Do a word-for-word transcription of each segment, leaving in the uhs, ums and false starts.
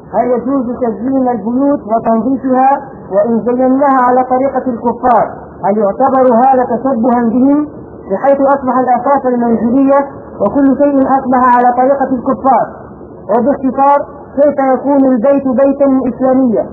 هل يجوز تزيين البيوت وتنظيفها؟ وإن زيناها على طريقة الكفار هل يعتبر هذا تشبها بهم بحيث أصبح الأثاث المنزلية وكل شيء أصبح على طريقة الكفار؟ وباختصار كيف يكون البيت بيتا إسلاميا؟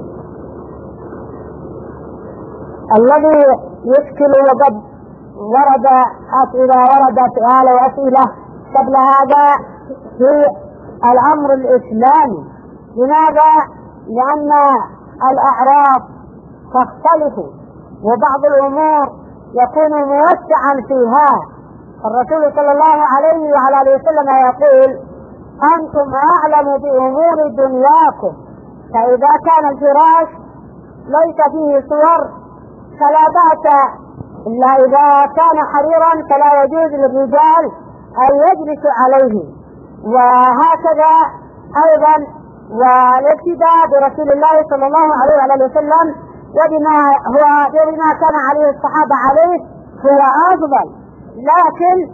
الذي يشكل وقد ورد أسئلة وردت آل وأسئلة قبل هذا في الأمر الإسلامي. لماذا؟ لأن الأعراف تختلف وبعض الأمور يكون موسعا فيها. الرسول صلى الله عليه وعلى آله وسلم يقول: أنتم أعلم بأمور دنياكم، فإذا كان الفراش ليس فيه صور فلا بأس، إلا إذا كان حريرا فلا يجوز للرجال أن يجلسوا عليه. وهكذا أيضا والاقتداء برسول الله صلى الله عليه وآله وسلم وبما هو بما كان عليه الصحابة عليه هو أفضل. لكن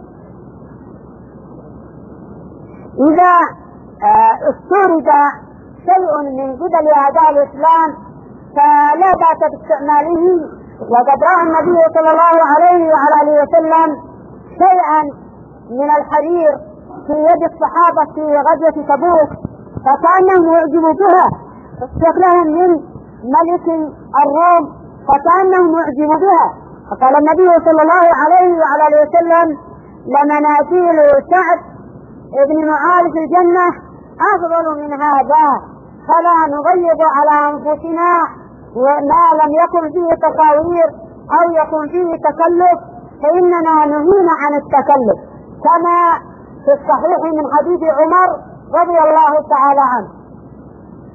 إذا استورد شيء من قبل أعداء الإسلام فلا بأس باستعماله. وقد رأى النبي صلى الله عليه وعلى آله وسلم شيئا من الحرير في يد الصحابة في غزوة تبوك فكأنهم يعجبوا بها، استخدمهم من ملك الروم فكأنهم يعجبوا بها. فقال النبي صلى الله عليه وعلى آله وسلم: لمنازل سعد ابن معاذ في الجنة أفضل من هذا، فلا نغيب على أنفسنا وما لم يكن فيه تصاوير أو يكن فيه تكلف، فإننا نهينا عن التكلف، كما في الصحيح من حديث عمر رضي الله تعالى عنه.